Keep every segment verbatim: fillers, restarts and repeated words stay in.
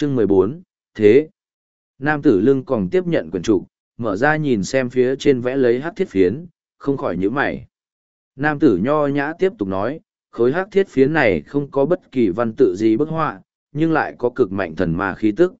Chương mười bốn, thế. Nam tử lưng còn tiếp nhận quyển trục, mở ra nhìn xem phía trên vẽ lấy hắc thiết phiến, không khỏi nhíu mày. Nam tử nho nhã tiếp tục nói, khối hắc thiết phiến này không có bất kỳ văn tự gì bức họa, nhưng lại có cực mạnh thần ma khí tức.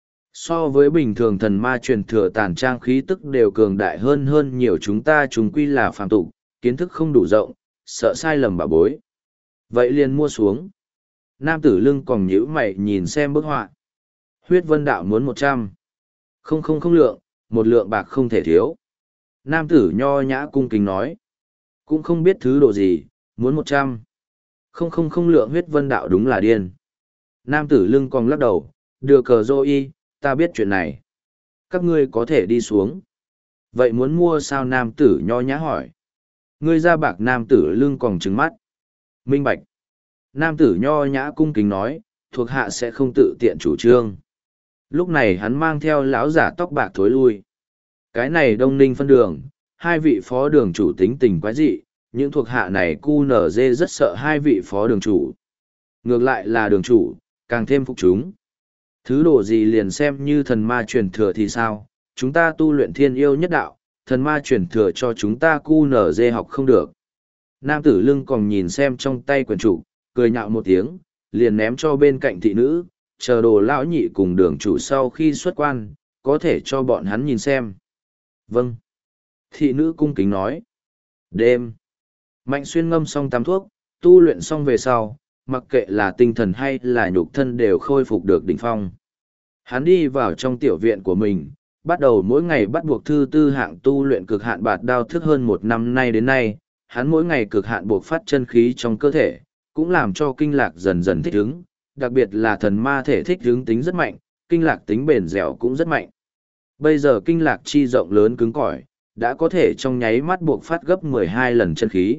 So với bình thường thần ma truyền thừa tàn trang khí tức đều cường đại hơn hơn nhiều, chúng ta chúng quy là phàm tục, kiến thức không đủ rộng, sợ sai lầm bà bối. Vậy liền mua xuống. Nam tử lưng còn nhíu mày nhìn xem bức họa. Huyết vân đạo muốn một trăm. Không không không lượng, một lượng bạc không thể thiếu. Nam tử nho nhã cung kính nói. Cũng không biết thứ độ gì, muốn một trăm. Không không không lượng huyết vân đạo đúng là điên. Nam tử lưng còn lắc đầu, đưa cờ dô y, ta biết chuyện này. Các ngươi có thể đi xuống. Vậy muốn mua sao? Nam tử nho nhã hỏi. Ngươi ra bạc. Nam tử lưng còn trừng mắt. Minh bạch. Nam tử nho nhã cung kính nói, thuộc hạ sẽ không tự tiện chủ trương. Lúc này hắn mang theo lão giả tóc bạc thối lui. Cái này Đông Ninh phân đường, hai vị phó đường chủ tính tình quái dị, những thuộc hạ này cu nở dê rất sợ hai vị phó đường chủ. Ngược lại là đường chủ, càng thêm phục chúng. Thứ đồ gì liền xem như thần ma truyền thừa thì sao, chúng ta tu luyện thiên yêu nhất đạo, thần ma truyền thừa cho chúng ta cu nở dê học không được. Nam tử lưng còn nhìn xem trong tay quyển trục, cười nhạo một tiếng, liền ném cho bên cạnh thị nữ, chờ đồ lão nhị cùng đường chủ sau khi xuất quan, có thể cho bọn hắn nhìn xem. Vâng. Thị nữ cung kính nói. Đêm. Mạnh xuyên ngâm xong tắm thuốc, tu luyện xong về sau, mặc kệ là tinh thần hay là nhục thân đều khôi phục được đỉnh phong. Hắn đi vào trong tiểu viện của mình, bắt đầu mỗi ngày bắt buộc thư tư hạng tu luyện cực hạn bạt đao thức hơn một năm nay đến nay, hắn mỗi ngày cực hạn buộc phát chân khí trong cơ thể, cũng làm cho kinh lạc dần dần thích ứng, đặc biệt là thần ma thể thích ứng tính rất mạnh, kinh lạc tính bền dẻo cũng rất mạnh. Bây giờ kinh lạc chi rộng lớn cứng cỏi, đã có thể trong nháy mắt buộc phát gấp mười hai lần chân khí.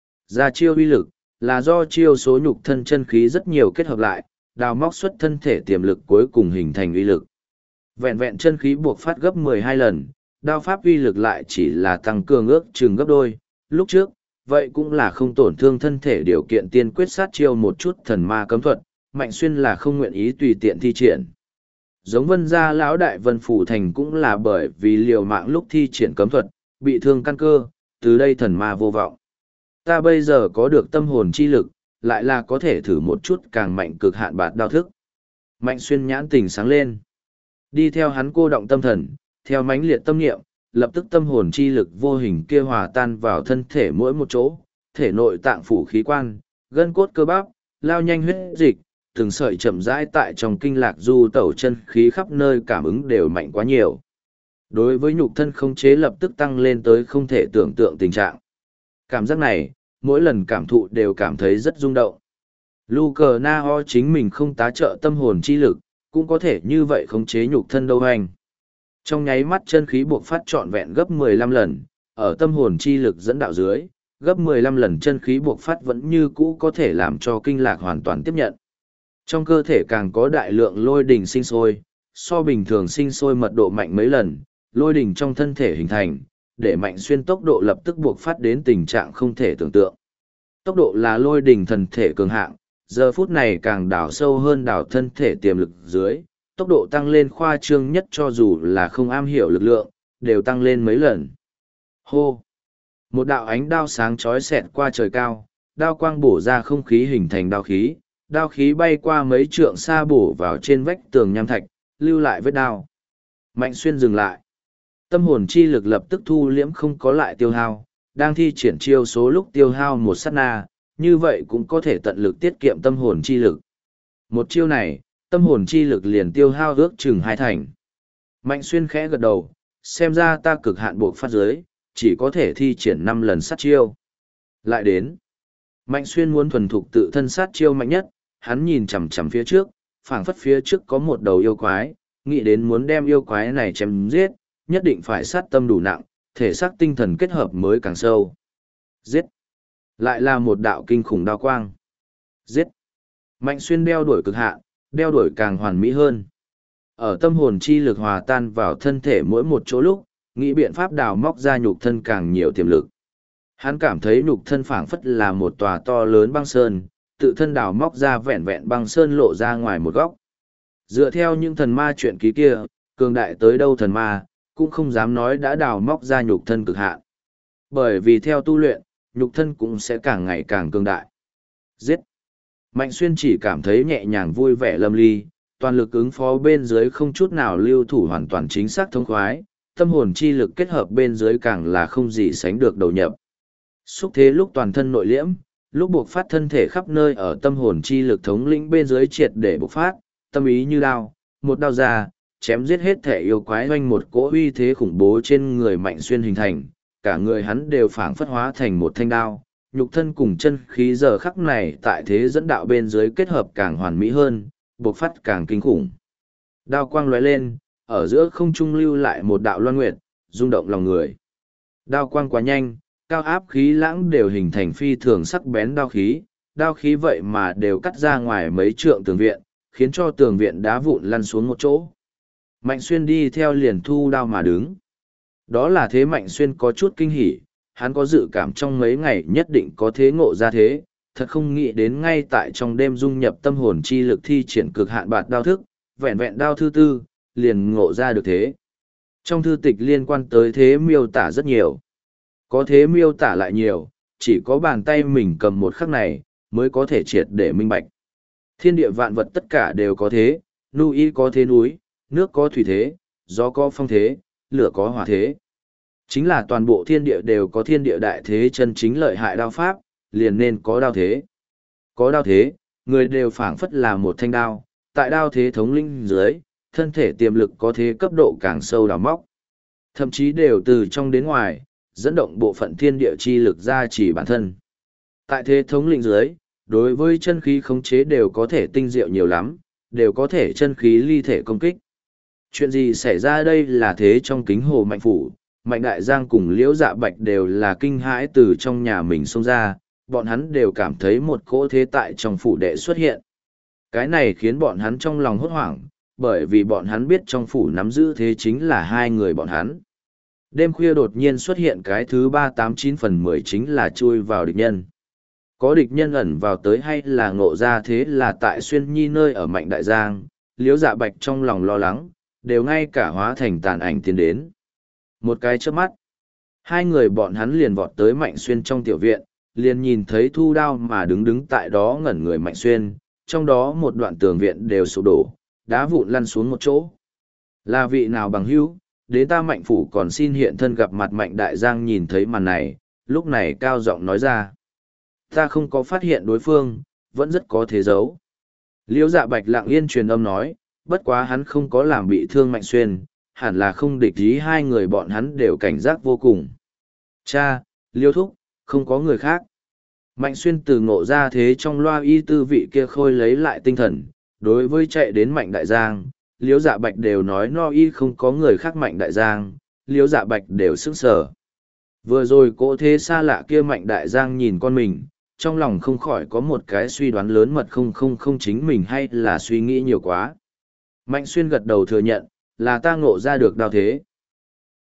Ra chiêu uy lực, là do chiêu số nhục thân chân khí rất nhiều kết hợp lại, đào móc xuất thân thể tiềm lực cuối cùng hình thành uy lực. Vẹn vẹn chân khí buộc phát gấp mười hai lần, đao pháp uy lực lại chỉ là tăng cường ước chừng gấp đôi, lúc trước, vậy cũng là không tổn thương thân thể điều kiện tiên quyết sát chiêu một chút thần ma cấm thuật, Mạnh Xuyên là không nguyện ý tùy tiện thi triển. Giống Vân gia lão đại Vân Phủ Thành cũng là bởi vì liều mạng lúc thi triển cấm thuật, bị thương căn cơ, từ đây thần ma vô vọng. Ta bây giờ có được tâm hồn chi lực, lại là có thể thử một chút càng mạnh cực hạn bạt đao thức. Mạnh Xuyên nhãn tình sáng lên. Đi theo hắn cô động tâm thần, theo mãnh liệt tâm niệm, lập tức tâm hồn chi lực vô hình kia hòa tan vào thân thể mỗi một chỗ, thể nội tạng phủ khí quan, gân cốt cơ bắp, lao nhanh huyết dịch, từng sợi chậm rãi tại trong kinh lạc du tẩu chân khí khắp nơi cảm ứng đều mạnh quá nhiều. Đối với nhục thân khống chế lập tức tăng lên tới không thể tưởng tượng tình trạng. Cảm giác này, mỗi lần cảm thụ đều cảm thấy rất rung động. Luca Na Ho chính mình không tá trợ tâm hồn chi lực, cũng có thể như vậy khống chế nhục thân đâu hành. Trong nháy mắt chân khí buộc phát trọn vẹn gấp mười lăm lần, ở tâm hồn chi lực dẫn đạo dưới, gấp mười lăm lần chân khí buộc phát vẫn như cũ có thể làm cho kinh lạc hoàn toàn tiếp nhận. Trong cơ thể càng có đại lượng lôi đỉnh sinh sôi, so bình thường sinh sôi mật độ mạnh mấy lần, lôi đỉnh trong thân thể hình thành, để Mạnh Xuyên tốc độ lập tức buộc phát đến tình trạng không thể tưởng tượng. Tốc độ là lôi đỉnh thần thể cường hạng, giờ phút này càng đào sâu hơn đào thân thể tiềm lực dưới, tốc độ tăng lên khoa trương nhất, cho dù là không am hiểu lực lượng, đều tăng lên mấy lần. Hô! Một đạo ánh đao sáng chói xẹt qua trời cao, đao quang bổ ra không khí hình thành đao khí, đao khí bay qua mấy trượng xa bổ vào trên vách tường nham thạch, lưu lại vết đao. Mạnh Xuyên dừng lại. Tâm hồn chi lực lập tức thu liễm không có lại tiêu hao, đang thi triển chiêu số lúc tiêu hao một sát na, như vậy cũng có thể tận lực tiết kiệm tâm hồn chi lực. Một chiêu này, tâm hồn chi lực liền tiêu hao ước chừng hai thành. Mạnh Xuyên khẽ gật đầu, xem ra ta cực hạn buộc phát giới, chỉ có thể thi triển năm lần sát chiêu. Lại đến. Mạnh Xuyên muốn thuần thục tự thân sát chiêu mạnh nhất, hắn nhìn chằm chằm phía trước, phảng phất phía trước có một đầu yêu quái, nghĩ đến muốn đem yêu quái này chém giết, nhất định phải sát tâm đủ nặng, thể xác tinh thần kết hợp mới càng sâu. Giết. Lại là một đạo kinh khủng đao quang. Giết. Mạnh Xuyên đeo đuổi cực hạn, đeo đuổi càng hoàn mỹ hơn. Ở tâm hồn chi lực hòa tan vào thân thể mỗi một chỗ lúc, nghĩ biện pháp đào móc ra nhục thân càng nhiều tiềm lực. Hắn cảm thấy nhục thân phảng phất là một tòa to lớn băng sơn, tự thân đào móc ra vẹn vẹn băng sơn lộ ra ngoài một góc. Dựa theo những thần ma chuyện ký kia, cường đại tới đâu thần ma, cũng không dám nói đã đào móc ra nhục thân cực hạn. Bởi vì theo tu luyện, nhục thân cũng sẽ càng ngày càng cường đại. Giết! Mạnh Xuyên chỉ cảm thấy nhẹ nhàng vui vẻ lâm ly, toàn lực ứng phó bên dưới không chút nào lưu thủ hoàn toàn chính xác thông khoái, tâm hồn chi lực kết hợp bên dưới càng là không gì sánh được đầu nhập. Xúc thế lúc toàn thân nội liễm, lúc buộc phát thân thể khắp nơi ở tâm hồn chi lực thống lĩnh bên dưới triệt để bộc phát, tâm ý như đao, một đao ra, chém giết hết thể yêu quái oanh một cỗ uy thế khủng bố trên người Mạnh Xuyên hình thành, cả người hắn đều phảng phất hóa thành một thanh đao, nhục thân cùng chân khí giờ khắc này tại thế dẫn đạo bên dưới kết hợp càng hoàn mỹ hơn, bộc phát càng kinh khủng. Đao quang lóe lên, ở giữa không trung lưu lại một đạo loan nguyệt, rung động lòng người. Đao quang quá nhanh, cao áp khí lãng đều hình thành phi thường sắc bén đao khí, đao khí vậy mà đều cắt ra ngoài mấy trượng tường viện, khiến cho tường viện đá vụn lăn xuống một chỗ. Mạnh Xuyên đi theo liền thu đao mà đứng. Đó là thế Mạnh Xuyên có chút kinh hỉ, hắn có dự cảm trong mấy ngày nhất định có thế ngộ ra thế, thật không nghĩ đến ngay tại trong đêm dung nhập tâm hồn chi lực thi triển cực hạn bạt đao thức, vẹn vẹn đao thư tư, liền ngộ ra được thế. Trong thư tịch liên quan tới thế miêu tả rất nhiều. Có thế miêu tả lại nhiều, chỉ có bàn tay mình cầm một khắc này, mới có thể triệt để minh bạch. Thiên địa vạn vật tất cả đều có thế, núi có thế núi, nước có thủy thế, gió có phong thế, lửa có hỏa thế. Chính là toàn bộ thiên địa đều có thiên địa đại thế chân chính lợi hại đao pháp, liền nên có đao thế. Có đao thế, người đều phảng phất là một thanh đao, tại đao thế thống linh dưới, thân thể tiềm lực có thế cấp độ càng sâu đào móc. Thậm chí đều từ trong đến ngoài, dẫn động bộ phận thiên địa chi lực ra chỉ bản thân. Tại thế thống linh dưới, đối với chân khí khống chế đều có thể tinh diệu nhiều lắm, đều có thể chân khí ly thể công kích. Chuyện gì xảy ra đây là thế trong kính hồ Mạnh Phủ, Mạnh Đại Giang cùng Liễu Dạ Bạch đều là kinh hãi từ trong nhà mình xông ra, bọn hắn đều cảm thấy một cỗ thế tại trong phủ đệ xuất hiện. Cái này khiến bọn hắn trong lòng hốt hoảng, bởi vì bọn hắn biết trong phủ nắm giữ thế chính là hai người bọn hắn. Đêm khuya đột nhiên xuất hiện cái thứ ba tám chín phần mười chính là chui vào địch nhân. Có địch nhân ẩn vào tới hay là ngộ ra thế là tại Xuyên Nhi nơi ở Mạnh Đại Giang, Liễu Dạ Bạch trong lòng lo lắng, đều ngay cả hóa thành tàn ảnh tiến đến. Một cái chớp mắt, hai người bọn hắn liền vọt tới Mạnh Xuyên trong tiểu viện, liền nhìn thấy thu đao mà đứng đứng tại đó ngẩn người Mạnh Xuyên, trong đó một đoạn tường viện đều sụp đổ, đá vụn lăn xuống một chỗ. Là vị nào bằng hữu, đến ta Mạnh Phủ còn xin hiện thân gặp mặt. Mạnh Đại Giang nhìn thấy màn này, lúc này cao giọng nói ra. Ta không có phát hiện đối phương, vẫn rất có thế giấu. Liễu Dạ Bạch lặng yên truyền âm nói, bất quá hắn không có làm bị thương Mạnh Xuyên, hẳn là không địch ý, hai người bọn hắn đều cảnh giác vô cùng. Cha, Liêu Thúc, không có người khác. Mạnh Xuyên từ ngộ ra thế trong loa y tư vị kia khôi lấy lại tinh thần, đối với chạy đến Mạnh Đại Giang, Liễu Dạ Bạch đều nói no y không có người khác. Mạnh Đại Giang, Liễu Dạ Bạch đều sững sờ. Vừa rồi cỗ thế xa lạ kia Mạnh Đại Giang nhìn con mình, trong lòng không khỏi có một cái suy đoán lớn mật, không không không chính mình hay là suy nghĩ nhiều quá. Mạnh Xuyên gật đầu thừa nhận, là ta ngộ ra được đao thế.